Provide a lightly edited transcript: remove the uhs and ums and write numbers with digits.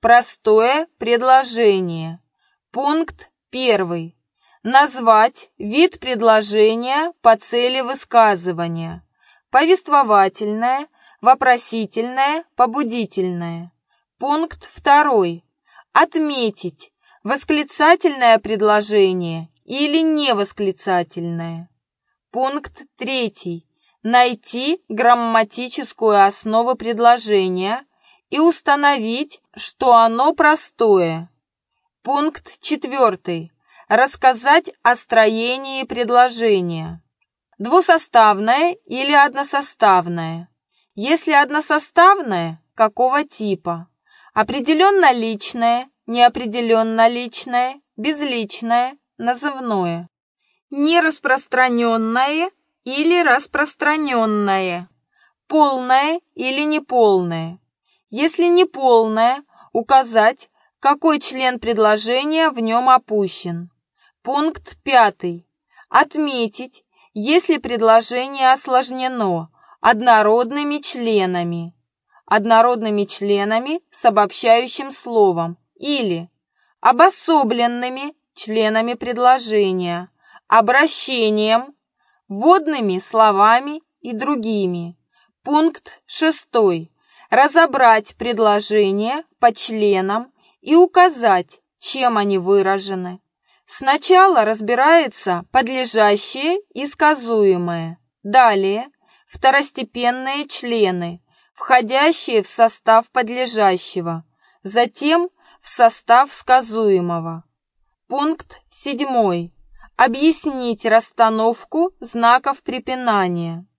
Простое предложение. Пункт 1. Назвать вид предложения по цели высказывания. Повествовательное, вопросительное, побудительное. Пункт 2. Отметить восклицательное предложение или невосклицательное. Пункт 3. Найти грамматическую основу предложения и установить, что оно простое. Пункт 4. Рассказать о строении предложения. Двусоставное или односоставное. Если односоставное, какого типа? Определенно личное, неопределенно личное, безличное, назывное. Нераспространенное или распространенное. Полное или неполное. Если неполное, указать, какой член предложения в нем опущен. Пункт 5. Отметить, если предложение осложнено однородными членами с обобщающим словом или обособленными членами предложения, обращением, вводными словами и другими. Пункт 6. Разобрать предложения по членам и указать, чем они выражены. Сначала разбирается подлежащее и сказуемое. Далее второстепенные члены, входящие в состав подлежащего, затем в состав сказуемого. Пункт 7. Объяснить расстановку знаков препинания.